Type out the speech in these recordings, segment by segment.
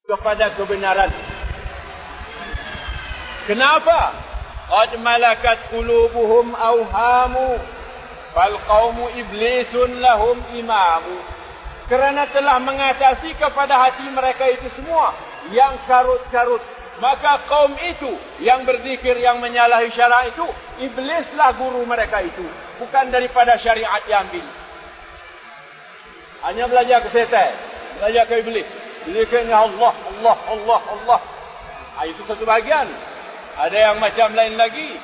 kepada kebenaran. Kenapa? Qad malakat qulubuhum awhamu fal qaumu iblisun lahum imamu. Kerana telah mengatasi kepada hati mereka itu semua yang karut-karut, maka kaum itu yang berzikir, yang menyalahi syariat itu, iblislah guru mereka itu, bukan daripada syariat yang ambil. Hanya belajar ke setan, belajar ke iblis. Zikirnya Allah, Allah, Allah, Allah. Itu satu bahagian. Ada yang macam lain lagi.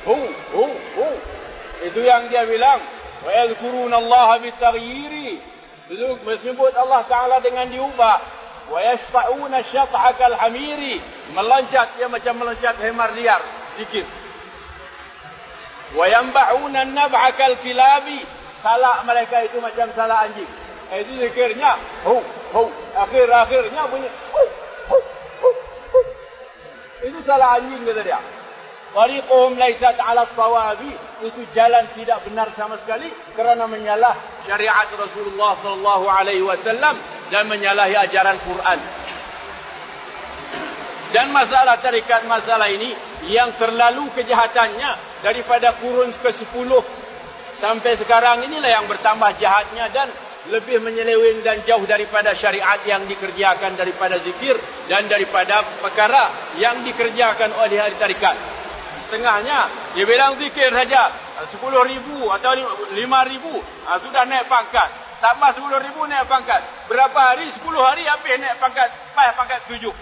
Itu yang dia bilang. Wa yadhkuruna Allah bitaghyiri. Menyebut Allah Ta'ala dengan diubah. Wa yashta'una syat'a kal hamiri. Meloncat, dia macam meloncat hemar liar. Zikir. Wa yanba'una an-nab'a kal kilabi. Salak mereka itu macam salak anjing. Itu zikirnya. Akhir-akhirnya bunyi. Itu salah anjing kata dia. Tariquhum laysat 'ala as-sawabi. Itu jalan tidak benar sama sekali kerana menyalah syariat Rasulullah sallallahu alaihi wasallam dan menyalahi ajaran Quran. Dan masalah tarikat, masalah ini yang terlalu kejahatannya daripada kurun ke-10 sampai sekarang inilah yang bertambah jahatnya dan lebih menyeleweng dan jauh daripada syariat yang dikerjakan, daripada zikir dan daripada perkara yang dikerjakan oleh ahli tarikat. Setengahnya dia bilang zikir saja 10,000 atau 5,000 sudah naik pangkat. Tambah 10,000 naik pangkat. Berapa hari? 10 hari habis naik pangkat. Pangkat 7.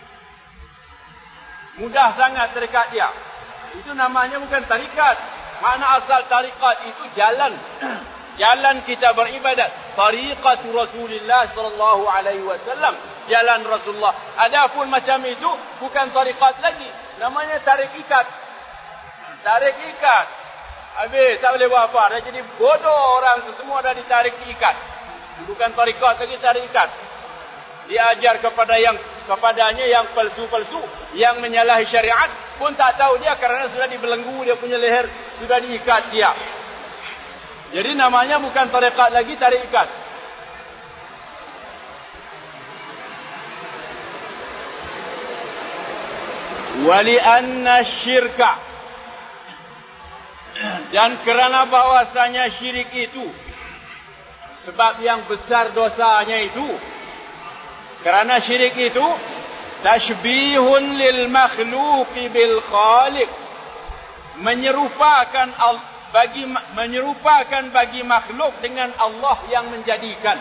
Mudah sangat tarikat dia. Itu namanya bukan tarikat. Makna asal tarikat itu jalan. Jalan kita beribadat. Tariqat Rasulullah sallallahu alaihi wasallam. Jalan Rasulullah. Adapun macam itu bukan tariqat lagi. Namanya tarik ikat. Tarik ikat. Habis tak boleh buat apa. Dah jadi bodoh orang tu, semua dah ditarik ikat. Bukan tariqat lagi, tarik ikat. Diajar kepadanya yang palsu-palsu, yang menyalahi syariat pun tak tahu dia kerana sudah dibelenggu dia punya leher, sudah diikat dia. Jadi namanya bukan tarikat lagi, tarik ikat. Wali anna syirka. Dan kerana bahwasanya syirik itu, sebab yang besar dosanya itu, kerana syirik itu tashbihun lil makhluqi bil khaliq. Menyerupakan bagi makhluk dengan Allah yang menjadikan.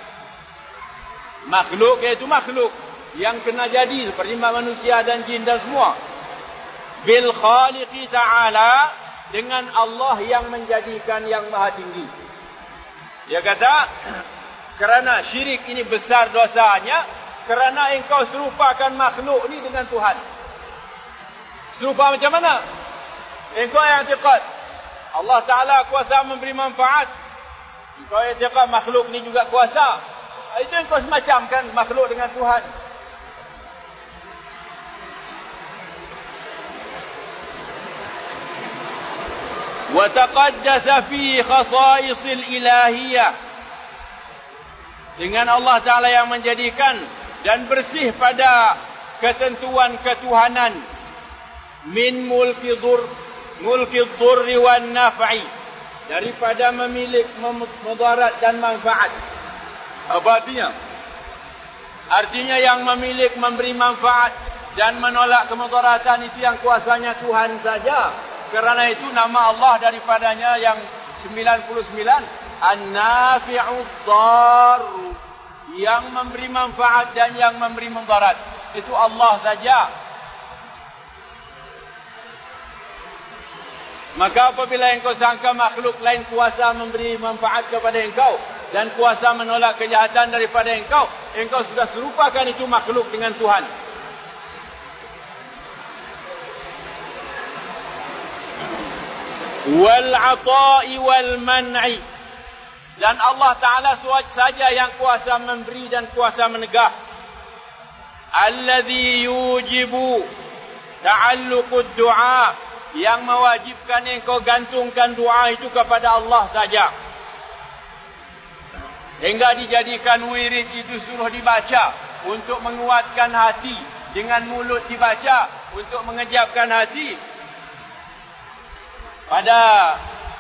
Makhluk iaitu makhluk yang kena jadi seperti manusia dan jin dan semua. Bil khaliqi ta'ala, dengan Allah yang menjadikan, yang maha tinggi. Dia kata kerana syirik ini besar dosanya, kerana engkau serupakan makhluk ni dengan Tuhan. Serupa macam mana? Engkau yang i'tiqad Allah Ta'ala kuasa memberi manfaat, engkau i'tiqad makhluk ni juga kuasa. Itu engkau semacamkan makhluk dengan Tuhan. Wa taqaddasa fi khasa'isil ilahiyah, dengan Allah Ta'ala yang menjadikan dan bersih pada ketentuan ketuhanan. Min mulki dhurri wan naf'i, daripada memiliki mudarat dan manfaat. Apa artinya? Artinya yang memiliki, memberi manfaat dan menolak kemudaratan itu yang kuasanya Tuhan saja. Kerana itu nama Allah daripadanya yang 99, An-Nafi'ud Dar, yang memberi manfaat dan yang memberi mudarat. Itu Allah saja. Maka apabila engkau sangka makhluk lain kuasa memberi manfaat kepada engkau dan kuasa menolak kejahatan daripada engkau, engkau sudah serupakan itu makhluk dengan Tuhan. Wal 'ata'i wal man'i, dan Allah Ta'ala saja yang kuasa memberi dan kuasa menegah. Alladhi yujibu ta'alluqud du'a, yang mewajibkan engkau gantungkan doa itu kepada Allah saja. Hingga dijadikan wirid itu suruh dibaca untuk menguatkan hati. Dengan mulut dibaca untuk mengejapkan hati. Pada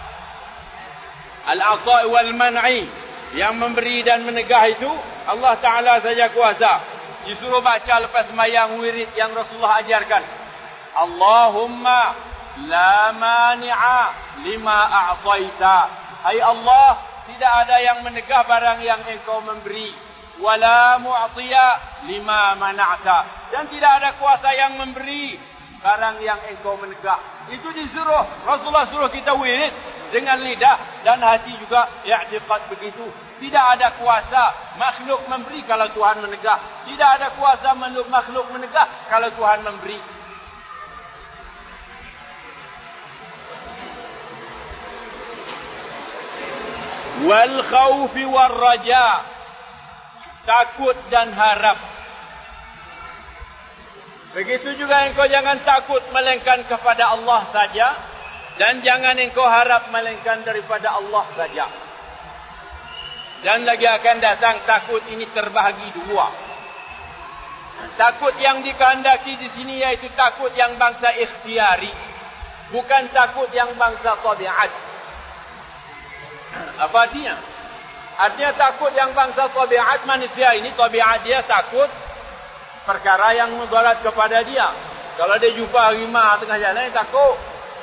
al-ata' wal man'i, yang memberi dan menegah itu Allah Ta'ala saja kuasa. Disuruh baca lepas sembahyang wirid yang Rasulullah ajarkan. Allahumma la mani'a lima a'taita. Hai Allah, tidak ada yang menegah barang yang engkau memberi. Wala mu'tiya lima mana'ta. Dan tidak ada kuasa yang memberi barang yang engkau menegah. Itu disuruh, Rasulullah suruh kita wirid dengan lidah dan hati juga i'tiqad begitu. Tidak ada kuasa makhluk memberi kalau Tuhan menegah. Tidak ada kuasa makhluk menegah kalau Tuhan memberi. Wal khawfi war raja, takut dan harap. Begitu juga engkau jangan takut melainkan kepada Allah saja, dan jangan engkau harap melainkan daripada Allah saja. Dan lagi akan datang takut ini terbahagi dua. Takut yang dikehendaki di sini yaitu takut yang bangsa ikhtiari, bukan takut yang bangsa tabiat. Apa artinya? Artinya takut yang bangsa tabiat, manusia ini tabiat dia takut perkara yang mudarat kepada dia. Kalau dia jumpa harimau tengah jalan, dia takut.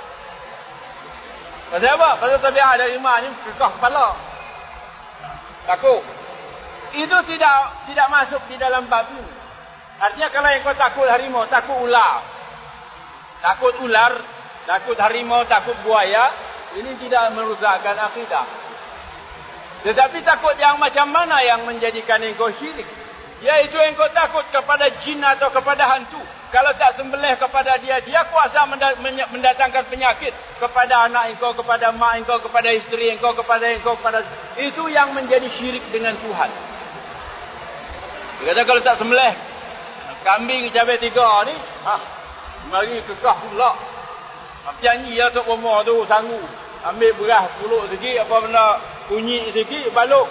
Pasal apa? Pasal tabiat harimau ni kekah kepala. Takut. Itu tidak masuk di dalam bab ini. Artinya kalau engkau takut harimau, takut ular. Takut ular, takut harimau, takut buaya, ini tidak merusakkan akidah. Tetapi takut yang macam mana yang menjadikan engkau syirik? Yaitu engkau takut kepada jin atau kepada hantu. Kalau tak sembelih kepada dia, dia kuasa mendatangkan penyakit kepada anak engkau, kepada mak engkau, kepada isteri engkau, kepada itu yang menjadi syirik dengan Tuhan. Dia kata kalau tak sembelih kambing cabai 3 ni, mari kekah pula. Janji ya tok rumah tu sanggup ambil beras puluk sikit, apa benda kunyit sikit, baluk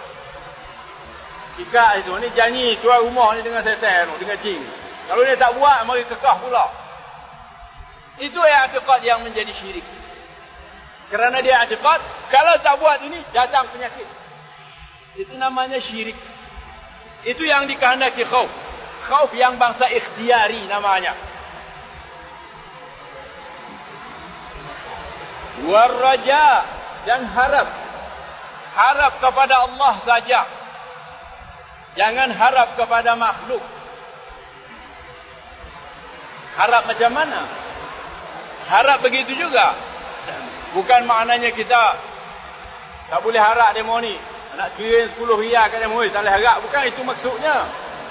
ikat itu. Ni janji tuan rumah ni dengan setan tu, dengan jin. Kalau dia tak buat, mari kekah pula. Itu i'tiqad yang menjadi syirik. Kerana dia i'tiqad, kalau tak buat ini, datang penyakit. Itu namanya syirik. Itu yang dikehendaki khauf. Khauf yang bangsa ikhtiari namanya. Warraja, dan harap. Harap kepada Allah saja. Jangan harap kepada makhluk. Harap macam mana? Harap begitu juga. Bukan maknanya kita tak boleh harap demo ni. Nak kirim 10 riyal kat demo ni, tak boleh harap. Bukan itu maksudnya.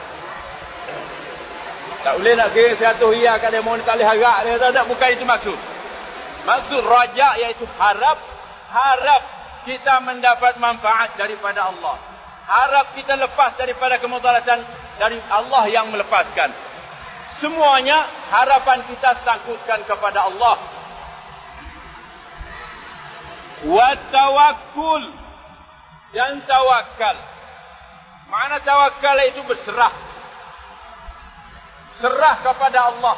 Tak boleh nak kirim 100 riyal kat demo ni, tak boleh harap. Dia kata tak, bukan itu maksud. Maksud raja iaitu harap. Harap kita mendapat manfaat daripada Allah. Harap kita lepas daripada kemudaratan dari Allah yang melepaskan. Semuanya harapan kita sangkutkan kepada Allah. Wa tawakkul, dan tawakal. Makna tawakal itu berserah. Serah kepada Allah.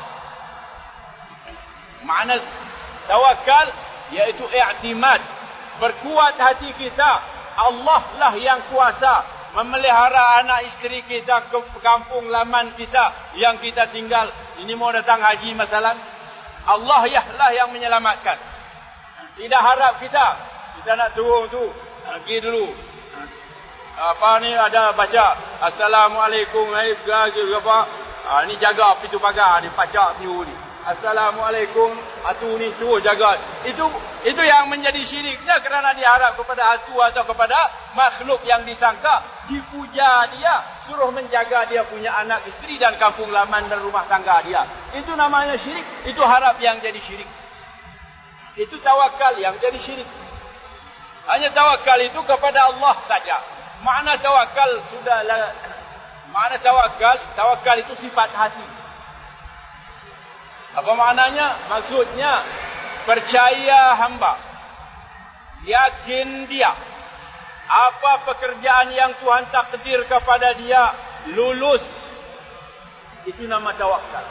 Makna tawakal iaitu i'timad. Berkuat hati kita. Allah lah yang kuasa memelihara anak isteri kita ke kampung laman kita yang kita tinggal. Ini mau datang haji masalah. Allah lah yang menyelamatkan. Tidak harap kita nak turun tu, pergi dulu. Apa ni ada baca Assalamualaikum apa? Ni jaga pintu pagar ni, pacak piu ni. Assalamualaikum, atu ni tu jaga. Itu yang menjadi syiriknya, kerana dia harap kepada hantu atau kepada makhluk yang disangka, dipuja dia, suruh menjaga dia punya anak isteri dan kampung laman dan rumah tangga dia. Itu namanya syirik. Itu harap yang jadi syirik. Itu tawakal yang jadi syirik. Hanya tawakal itu kepada Allah saja. Makna tawakal sudahlah. Makna tawakal itu sifat hati. Apa maknanya? Maksudnya percaya hamba, yakin dia, apa pekerjaan yang Tuhan takdir kepada dia, lulus. Itu nama tawakal.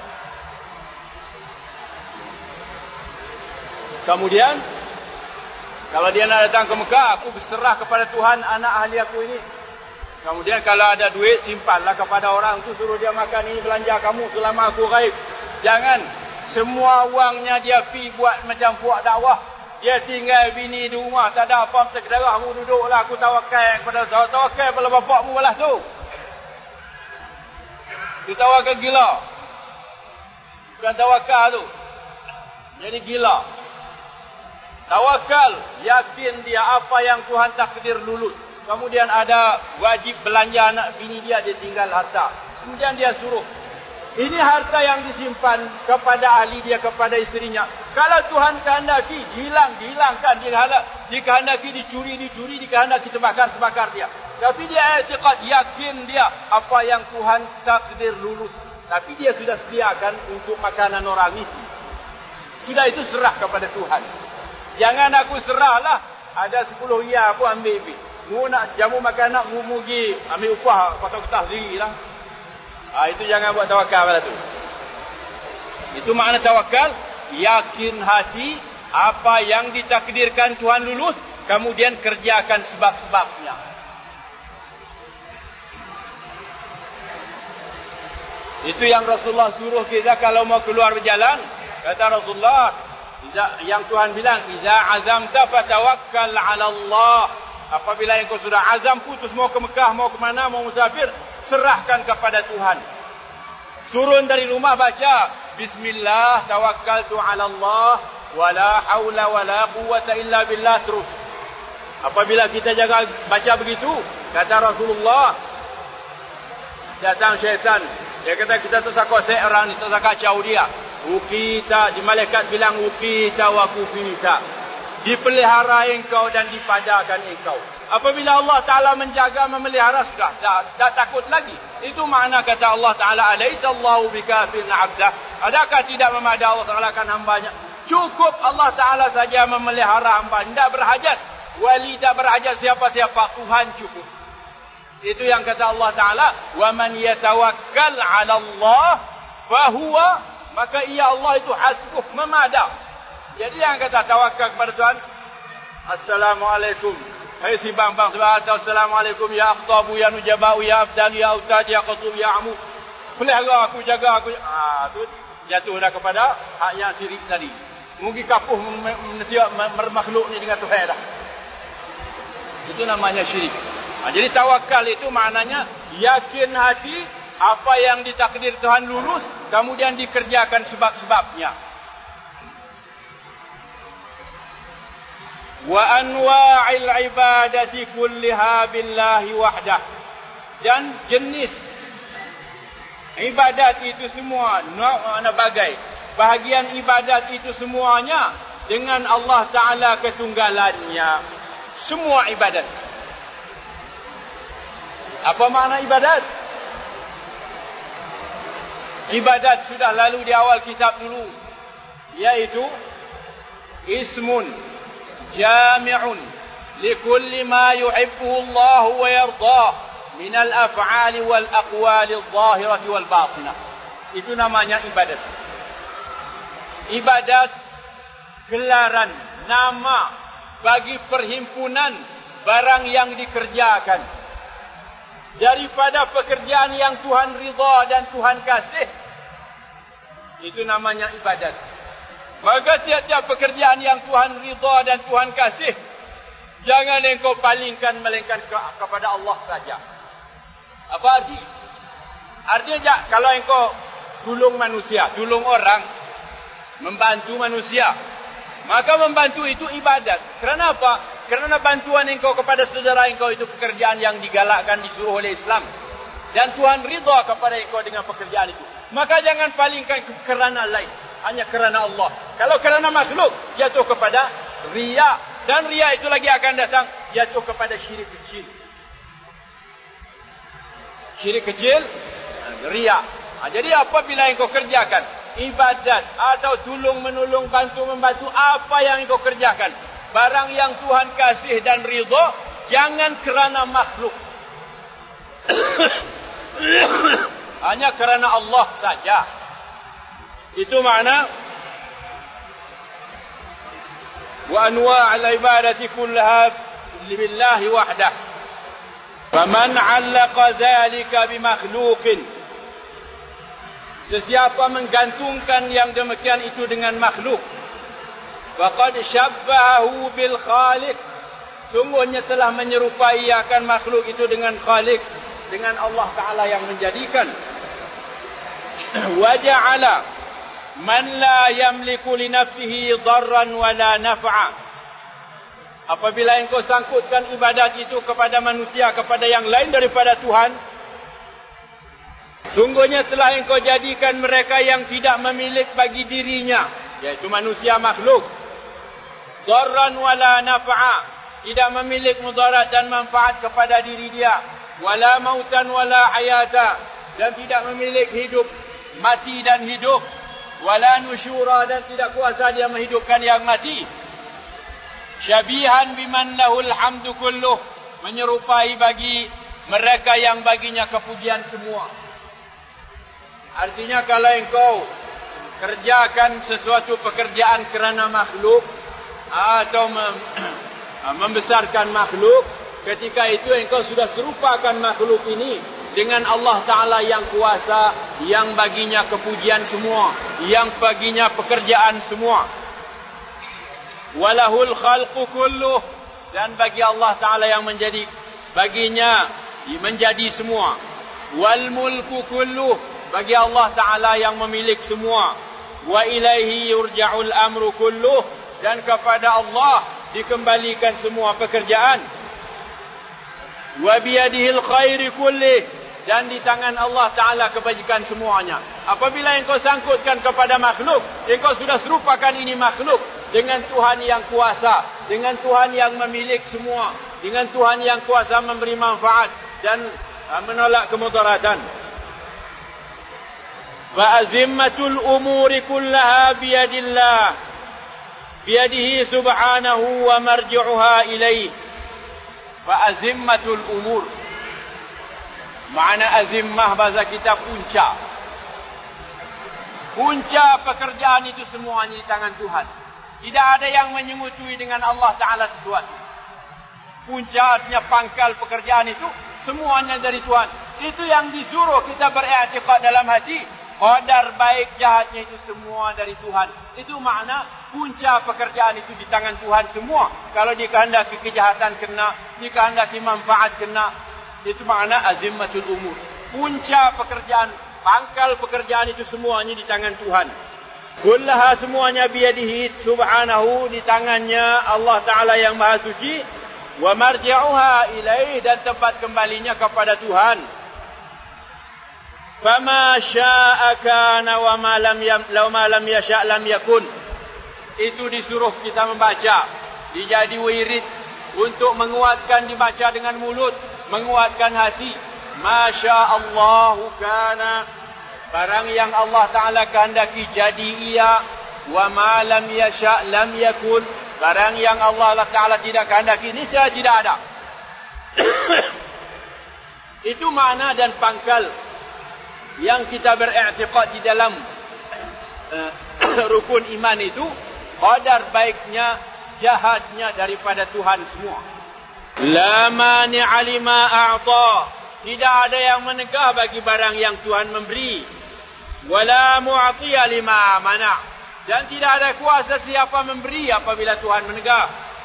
Kemudian, kalau dia nak datang ke Mekah, aku berserah kepada Tuhan anak ahli aku ini. Kemudian kalau ada duit, simpanlah kepada orang tu, suruh dia makan ini, belanja kamu selama aku gaib. Jangan semua wangnya dia pergi buat macam buat dakwah. Dia tinggal bini di rumah, tak ada apa, terkedarah, mu duduklah, aku tawakal kepada bapakmu balas tu. Itu tawakal gila. Bukan tawakal tu. Jadi gila. Tawakal, yakin dia apa yang Tuhan takdir lulus. Kemudian ada wajib belanja anak bini dia tinggal harta. Kemudian dia suruh. Ini harta yang disimpan kepada ahli dia, kepada isterinya. Kalau Tuhan kehendaki, dihilangkan. Dikehendaki dicuri, dikehendaki terbakar dia. Tapi dia i'tiqad, yakin dia apa yang Tuhan takdir lulus. Tapi dia sudah sediakan untuk makanan orang itu. Sudah itu serah kepada Tuhan. Jangan aku serahlah. Ada 10 riyal aku ambil. Mu nak jamu makan nak mu pergi ambil upah kotak-kotak sendiri lah. Itu jangan buat tawakal pada tu. Itu makna tawakal. Yakin hati apa yang ditakdirkan Tuhan lulus. Kemudian kerjakan sebab-sebabnya. Itu yang Rasulullah suruh kita kalau mau keluar berjalan. Kata Rasulullah, yang Tuhan bilang, iza azamta fatawakkal 'ala Allah. Apabila engkau sudah azam putus mau ke Mekah, mau ke mana, mau musafir, serahkan kepada Tuhan. Turun dari rumah baca bismillah tawakkaltu 'ala Allah wala haula wala quwwata illa billah terus. Apabila kita jaga baca begitu, kata Rasulullah, datang syaitan. Dia kata kita tersakut orang ni, tersakut kacau dia. Ukita, di malaikat bilang ukita wa kufita. Dipelihara engkau dan dipadakan engkau. Apabila Allah Ta'ala menjaga, memelihara, sudah tak takut lagi. Itu makna kata Allah Ta'ala, alaihissallahu bikafin abdah. Adakah tidak memadai Allah Ta'ala akan hambanya? Cukup Allah Ta'ala saja memelihara hamba. Tidak berhajat. Wali tak berhajat siapa-siapa. Tuhan cukup. Itu yang kata Allah Ta'ala, wa man yatawakkal 'ala Allah fahuwa, maka ia Allah itu hasbuh, memadai. Jadi yang kata tawakal kepada Tuhan, assalamualaikum. Hai si bang-bang, assalamualaikum ya akhtabu ya nujabau ya afdal ya autad ya qatub ya amu. Pelihara aku, jaga aku. Tu jatuh dah kepada hak yang syirik tadi. Mungkin kapuh makhluk ni dengan Tuhan dah. Itu namanya syirik. Jadi tawakal itu maknanya yakin hati apa yang ditakdir Tuhan lulus, kemudian dikerjakan sebab-sebabnya. Wa anwa'il ibadati kulliha billahi wahdah. Dan jenis ibadat itu semua, mana bagai bahagian ibadat itu semuanya dengan Allah Ta'ala ketunggalannya. Semua ibadat. Apa makna ibadat? Ibadat sudah lalu di awal kitab dulu, yaitu ismun jami'un likulli ma yuhibbuhu Allah wa yardah min al-af'ali wal aqwali adh-dhahirati wal batinah. Itu namanya ibadat. Ibadat gelaran, nama bagi perhimpunan barang yang dikerjakan daripada pekerjaan yang Tuhan ridha dan Tuhan kasih. Itu namanya ibadat. Maka tiap-tiap pekerjaan yang Tuhan ridha dan Tuhan kasih, jangan engkau palingkan melainkan kepada Allah saja. Apa arti? Artinya kalau engkau tolong manusia, tolong orang, membantu manusia, maka membantu itu ibadat. Kerana apa? Kerana bantuan engkau kepada saudara engkau itu pekerjaan yang digalakkan, disuruh oleh Islam. Dan Tuhan ridha kepada engkau dengan pekerjaan itu. Maka jangan palingkan kerana lain. Hanya kerana Allah. Kalau kerana makhluk, jatuh kepada riya. Dan riya itu lagi akan datang, jatuh kepada syirik kecil. Syirik kecil, riya. Jadi apabila engkau kerjakan ibadat atau tolong menolong, bantu membantu, apa yang engkau kerjakan, barang yang Tuhan kasih dan ridha, jangan kerana makhluk. hanya kerana Allah saja. Itu makna wa anwa' al-ibadati kullaha lillahi wahdah. Faman 'allaqa dhalika bimakhluqin, sesiapa menggantungkan yang demikian itu dengan makhluk, faqad syabbahu bil khaliq, sungguhnya telah menyerupai akan makhluk itu dengan khaliq, dengan Allah Ta'ala yang menjadikan. Wa ja'ala man la yamliku li nafsihi darran wala naf'a. Apabila engkau sangkutkan ibadat itu kepada manusia, kepada yang lain daripada Tuhan, sungguhnya telah engkau jadikan mereka yang tidak memiliki bagi dirinya, yaitu manusia makhluk, darran wala naf'a, tidak memiliki mudarat dan manfaat kepada diri dia, wala mautan wala hayata, dan tidak memiliki hidup, mati dan hidup, wala nusyura, dan tidak kuasa dia menghidupkan yang mati. Syabihan biman lahul hamdu kulluh, menyerupai bagi mereka yang baginya kepujian semua. Artinya kalau engkau kerjakan sesuatu pekerjaan kerana makhluk atau membesarkan makhluk, ketika itu engkau sudah serupakan makhluk ini dengan Allah Ta'ala yang kuasa, yang baginya kepujian semua, yang baginya pekerjaan semua. Walahul khalqu kulluh, dan bagi Allah Ta'ala yang menjadi baginya menjadi semua. Wal mulku kulluh, bagi Allah Ta'ala yang memiliki semua. Wa ilaihi yurja'ul amru kulluh, dan kepada Allah dikembalikan semua pekerjaan. Wa biyadihil khairi kullih, dan di tangan Allah Ta'ala kebajikan semuanya. Apabila engkau sangkutkan kepada makhluk, engkau sudah serupakan ini makhluk dengan Tuhan yang kuasa, dengan Tuhan yang memiliki semua, dengan Tuhan yang kuasa memberi manfaat dan menolak kemudaratan. Fa azimmatul umuri kullaha biyadillah, biyadihi subhanahu wa marji'uha ilaih. Fa azimmatul umur, makna azimmah bahasa kita punca. Punca pekerjaan itu semuanya di tangan Tuhan. Tidak ada yang menyengutui dengan Allah Ta'ala sesuatu. Punca artinya pangkal pekerjaan itu semuanya dari Tuhan. Itu yang disuruh kita beriktikad dalam hati. Qadar baik jahatnya itu semua dari Tuhan. Itu makna punca pekerjaan itu di tangan Tuhan semua. Kalau dikehendaki kejahatan kena, dikehendaki manfaat kena. Itu makna azimmatul umur. Punca pekerjaan, pangkal pekerjaan itu semuanya di tangan Tuhan. Kullaha, semuanya biyadihi subhanahu, di tangannya Allah Ta'ala yang maha suci. Wa marji'uha ilaih, dan tempat kembalinya kepada Tuhan. Fama sya'a kana wa ma lam yasha' lam yakun. Itu disuruh kita membaca, dijadi wirid untuk menguatkan, dibaca dengan mulut, menguatkan hati. Masya Allahu kana, barang yang Allah Ta'ala kehendaki jadi ia. Wa ma lam yasha' lam yakun, barang yang Allah Ta'ala tidak kehendaki niscaya tidak ada. Itu makna dan pangkal yang kita beriktikad di dalam rukun iman itu. Qadar baiknya, jahatnya daripada Tuhan semua. La mani'a lima a'ta, tidak ada yang menegah bagi barang yang Tuhan memberi. Wala mu'tiya lima mana', dan tidak ada kuasa siapa memberi apabila Tuhan menegah.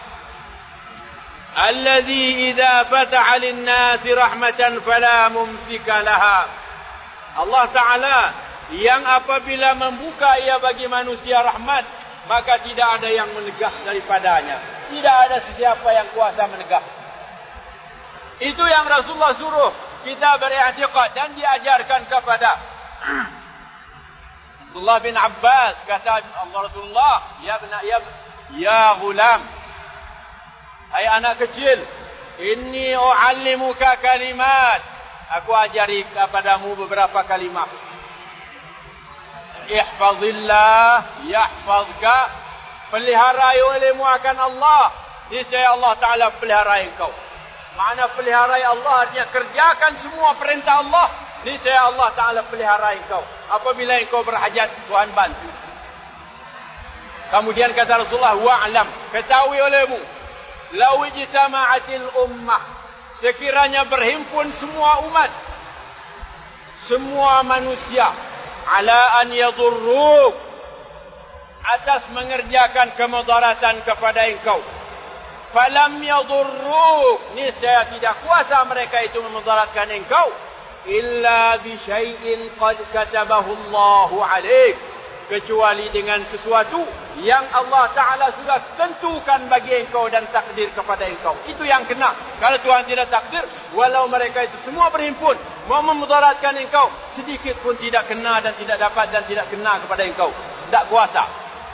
Alladhi idza fataha lin-nasi rahmatan fala mumsika laha, Allah Ta'ala yang apabila membuka ia bagi manusia rahmat, maka tidak ada yang menegah daripadanya. Tidak ada sesiapa yang kuasa menegah. Itu yang Rasulullah suruh kita beriktikad dan diajarkan kepada Abdullah bin Abbas. Kata Allah Rasulullah, ya ghulam, hai anak kecil, inni u'allimuka kalimat, aku ajari kepadamu beberapa kalimat. Ihfazillah yahfazka, peliharai olehmu akan Allah, niscaya Allah Ta'ala pelihara engkau. Makna pelihara Allah artinya kerjakan semua perintah Allah niscaya Allah Ta'ala pelihara engkau. Apabila engkau berhajat, Tuhan bantu. Kemudian kata Rasulullah, wa'lam, ketahui olehmu, lau ijtama'atil ummah, sekiranya berhimpun semua umat, semua manusia, ala an yadurruk, atas mengerjakan kemudaratan kepada engkau, falam yadurruk, niscaya tidak kuasa mereka itu memudaratkan engkau, illa bi syai'in qad katabahu Allahu alaik, kecuali dengan sesuatu yang Allah Ta'ala sudah tentukan bagi engkau dan takdir kepada engkau. Itu yang kena. Kalau Tuhan tidak takdir, walau mereka itu semua berhimpun mau memudaratkan engkau, sedikit pun tidak kena dan tidak dapat dan tidak kena kepada engkau. Tak kuasa.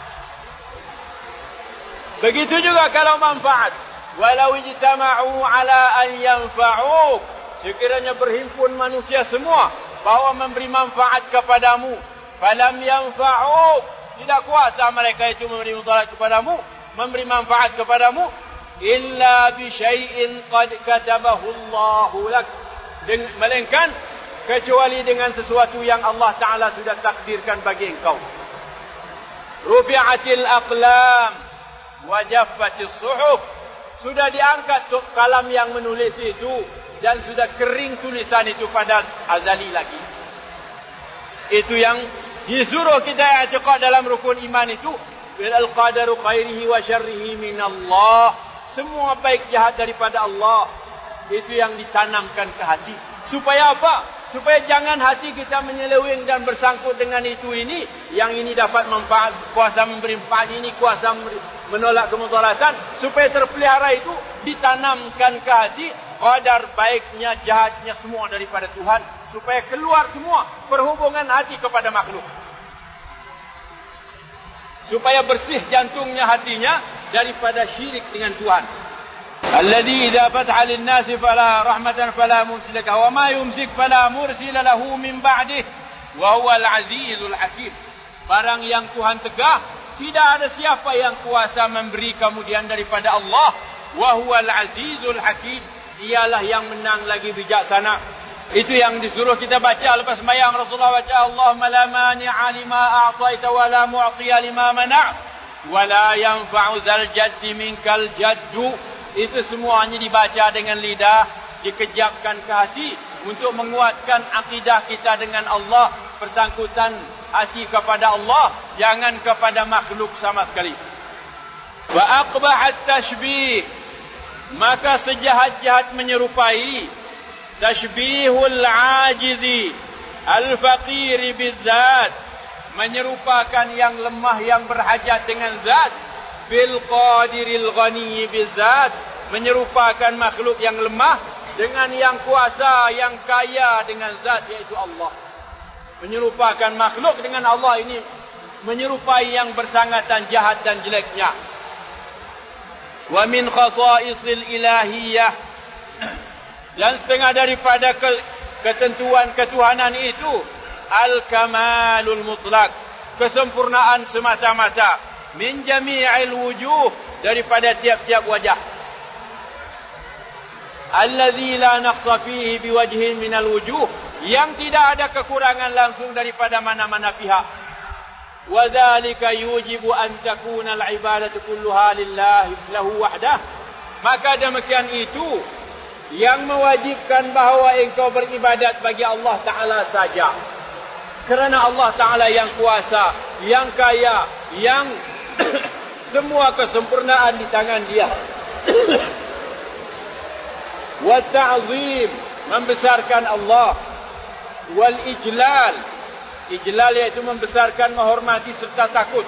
Begitu juga kalau manfaat. Walau ijtama'u ala an yanfa'uk, sekiranya berhimpun manusia semua bahawa memberi manfaat kepadamu, falam yanfa'uk, tidak kuasa mereka itu memberi mudarat kepadamu, memberi manfaat kepadamu, illa bi syai'in qad katabahu Allahu lak, melainkan kecuali dengan sesuatu yang Allah Ta'ala sudah takdirkan bagi engkau. Rufi'atil aqlam wa jaffatis suhuf, sudah diangkat kalam yang menulis itu dan sudah kering tulisan itu pada azali lagi. Itu yang disuruh kita i'tiqad dalam rukun iman itu, bil qadaru khairihi wa syarrihi min Allah, semua baik jahat daripada Allah. Itu yang ditanamkan ke hati. Supaya apa? Supaya jangan hati kita menyeleweng dan bersangkut dengan itu ini. Yang ini dapat manfaat, kuasa memberi manfaat, ini kuasa menolak kemudaratan. Supaya terpelihara itu ditanamkan ke hati qadar baiknya, jahatnya semua daripada Tuhan. Supaya keluar semua perhubungan hati kepada makhluk. Supaya bersih jantungnya, hatinya daripada syirik dengan Tuhan. Alladhi idza fataha lin-nasi fala rahmatan fala mumsika wa ma yumsik fala mursila lahu min ba'dih wa huwal azizul hakim. Barang yang Tuhan tegah, tidak ada siapa yang kuasa memberi kemudian daripada Allah. Wa huwal azizul hakim, ialah yang menang lagi bijaksana. Itu yang disuruh kita baca lepas sembahyang. Rasulullah baca, Allahumma la mani'a lima a'taita wa la mu'tiya lima mana' wa la yanfa'u dzal jaddi minkal jaddu. Itu semuanya dibaca dengan lidah, dikejapkan ke hati untuk menguatkan akidah kita dengan Allah, persangkutan hati kepada Allah, jangan kepada makhluk sama sekali. Wa aqbahat tashbih, maka sejahat-jahat menyerupai, tashbihul ajizi al-faqiri bizzat, menyerupakan yang lemah yang berhajat dengan zat, bil qadiril ghani bizzat, menyerupakan makhluk yang lemah dengan yang kuasa, yang kaya dengan zat, yaitu Allah. Menyerupakan makhluk dengan Allah ini menyerupai yang bersangatan jahat dan jeleknya. Wa min khasa'isil ilahiyah, dan setengah daripada ketentuan ketuhanan itu, al-kamalul mutlak, kesempurnaan semata-mata, min jami'il wujuh, daripada tiap-tiap wajah, alladzi la naqsa fihi biwajhin minal wujuh, yang tidak ada kekurangan langsung daripada mana-mana pihak. Wa dzalika yujibu an takuna al-ibadatu kulluha lillahi lahu wahdah, maka demikian itu yang mewajibkan bahawa engkau beribadat bagi Allah Ta'ala saja, kerana Allah Ta'ala yang kuasa, yang kaya, yang semua kesempurnaan di tangan Dia. Wa ta'zim, membesarkan Allah. Wal ijlal, ijlal iaitu membesarkan, menghormati serta takut.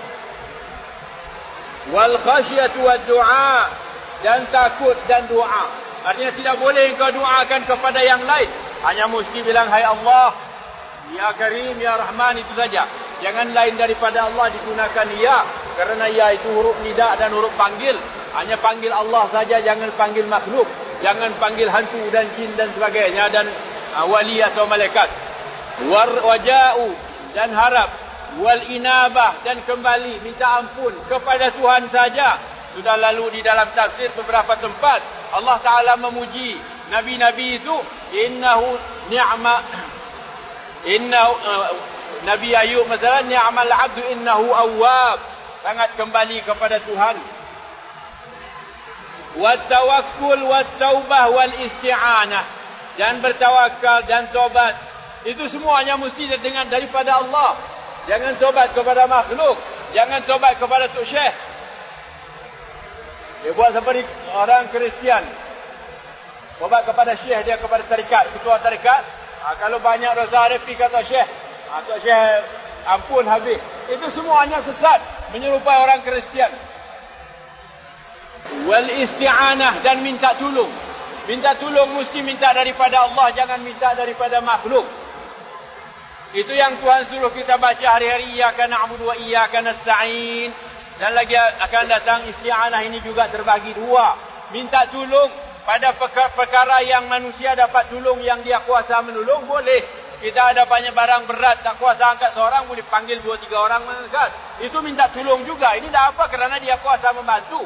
Wal khasyatu wad du'a, dan takut dan doa. Artinya tidak boleh engkau doakan kepada yang lain, hanya mesti bilang hai Allah, Ya Karim, Ya Rahman, itu saja. Jangan lain daripada Allah digunakan Ya, kerana Ya itu huruf nida dan huruf panggil. Hanya panggil Allah saja, jangan panggil makhluk, jangan panggil hantu dan jin dan sebagainya, dan wali atau malaikat. Waja'u, dan harap. Wal inabah, dan kembali minta ampun kepada Tuhan saja. Sudah lalu di dalam tafsir beberapa tempat Allah Ta'ala memuji Nabi-Nabi itu, innahu ni'ma Nabi Ayub masalah, ni'mal 'abdu innahu awwab, sangat kembali kepada Tuhan. Wat tawakkul wat taubah wal isti'anah, dan bertawakal dan tobat, itu semuanya mesti dengan daripada Allah. Jangan tobat kepada makhluk, jangan tobat kepada tok syekh. Dia buat seperti orang Kristian, tobat kepada syekh dia, kepada tarikat, ketua tarikat. Kalau banyak dosa dia pergi kata syekh, tok syekh ampun habis. Itu semuanya sesat, menyerupai orang Kristian. Wal isti'anah, dan minta tolong. Minta tolong mesti minta daripada Allah, jangan minta daripada makhluk. Itu yang Tuhan suruh kita baca hari-hari, iyyaka na'budu wa iyyaka nasta'in. Dan lagi akan datang isti'anah ini juga terbagi dua. Minta tolong pada perkara yang manusia dapat tolong, yang dia kuasa menolong, boleh. Kita ada banyak barang berat, tak kuasa angkat seorang, boleh panggil 2-3 orang mengangkat. Itu minta tolong juga. Ini dah apa? Kerana dia kuasa membantu.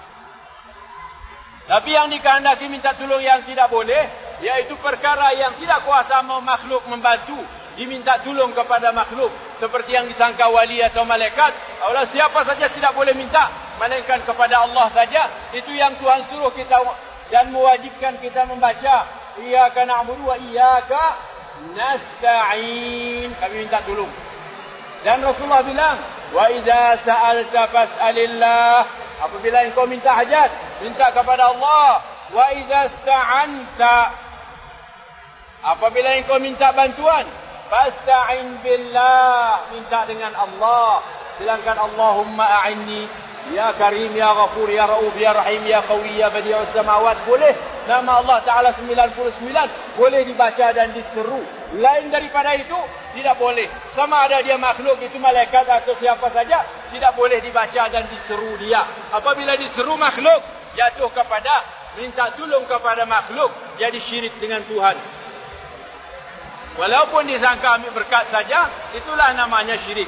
Tapi yang dikehendaki minta tolong yang tidak boleh, iaitu perkara yang tidak kuasa makhluk membantu, diminta tolong kepada makhluk, seperti yang disangka wali atau malaikat. Allah siapa saja tidak boleh minta, melainkan kepada Allah saja. Itu yang Tuhan suruh kita dan mewajibkan kita membaca, iyyaka na'budu wa iyyaka nasta'in, kami minta tolong. Dan Rasulullah bilang, wa idza sa'alta fas'alillah, apabila engkau minta hajat, minta kepada Allah. Wa idza sta'anta, apabila engkau minta bantuan, fasta'in billah, minta dengan Allah. Bilangkan Allahumma a'inni, ya Karim, ya Ghafur, ya Rauf, ya Rahim, ya Qawi, ya Badi'us Samawat. Boleh nama Allah Ta'ala 99, boleh dibaca dan diseru. Lain daripada itu tidak boleh. Sama ada dia makhluk, itu malaikat atau siapa saja, tidak boleh dibaca dan diseru dia. Apabila diseru makhluk, jatuh kepada minta tolong kepada makhluk, jadi syirik dengan Tuhan. Walaupun disangka ambil berkat saja, itulah namanya syirik.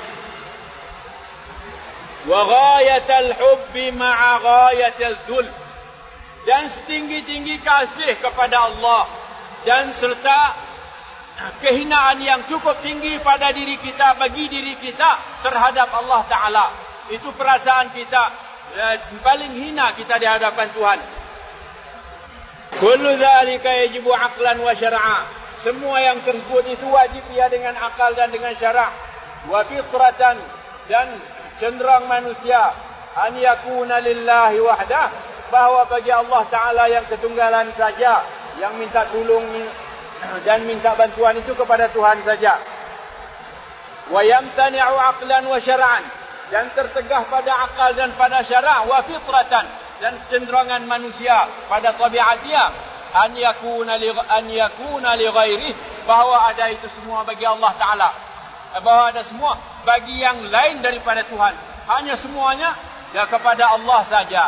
Wa ghayatul hubbi ma'a ghayatil dhul, dan setinggi-tinggi kasih kepada Allah, dan serta kehinaan yang cukup tinggi pada diri kita, bagi diri kita terhadap Allah Ta'ala. Itu perasaan kita paling hina kita di hadapan Tuhan. Kullu dhalika yajibu aqlan wa syar'a, semua yang tersebut itu wajib ia dengan akal dan dengan syarak. Wa fitratan, dan cenderung manusia, an yakuna lillahi wahdah, bahawa bagi Allah Ta'ala yang ketunggalan saja, yang minta tolong dan minta bantuan itu kepada Tuhan saja. Wa yamtani'u aqlan wa syar'an, dan tertegah pada akal dan pada syarak. Wa fitratan, dan cenderungan manusia pada tabiat dia, an yakuna li ghairihi, bahawa ada itu semua bagi Allah Ta'ala, bahawa ada semua bagi yang lain daripada Tuhan, hanya semuanya ya kepada Allah saja.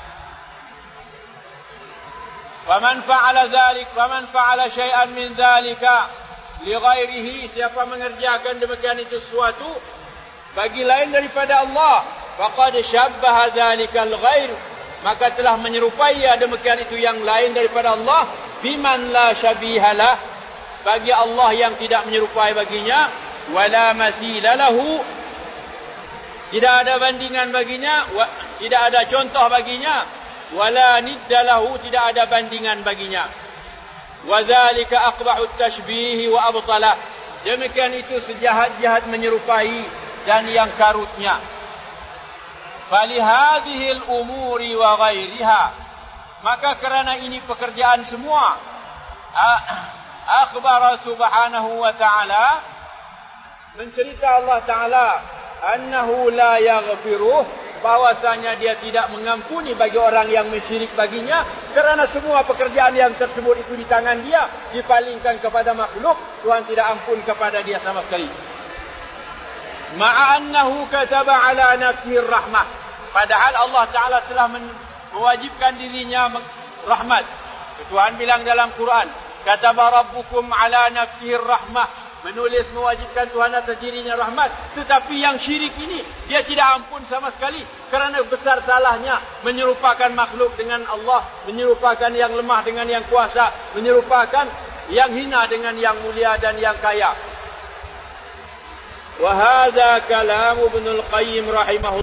Waman fa'ala dzalik, waman fa'ala syai'an min dzalika li ghairihi, siapa mengerjakan demikian itu sesuatu bagi lain daripada Allah, faqad syabbaha dzalikal ghair, maka telah menyerupai demikian itu yang lain daripada Allah, biman la syabihalah, bagi Allah yang tidak menyerupai baginya, wala mathila lahu, tidak ada bandingan baginya, tidak ada contoh baginya, wala nidda lahu, tidak ada bandingan baginya. Wa dzalika aqbahu at-tashbih wa abtalah, demikian itu sejahat-jahat menyerupai dan yang karutnya. Fali hadhihi al-umuri wa ghairiha, maka kerana ini pekerjaan semua, akhbara subhanahu wa ta'ala, mencerita Allah Ta'ala, annahu la yaghfiruh, bahwasanya dia tidak mengampuni bagi orang yang mensyirik baginya, kerana semua pekerjaan yang tersebut itu di tangan dia, dipalingkan kepada makhluk, Tuhan tidak ampun kepada dia sama sekali. Ma'a annahu kataba ala nafsihi rahmah, padahal Allah Ta'ala telah mewajibkan dirinya rahmat. Tuhan bilang dalam Quran, kataba rabbukum ala nafsihi rahmah, menulis mewajibkan Tuhan atas dirinya rahmat. Tetapi yang syirik ini dia tidak ampun sama sekali, kerana besar salahnya menyerupakan makhluk dengan Allah, menyerupakan yang lemah dengan yang kuasa, menyerupakan yang hina dengan yang mulia dan yang kaya. وهذا كلام ابن القيم رحمه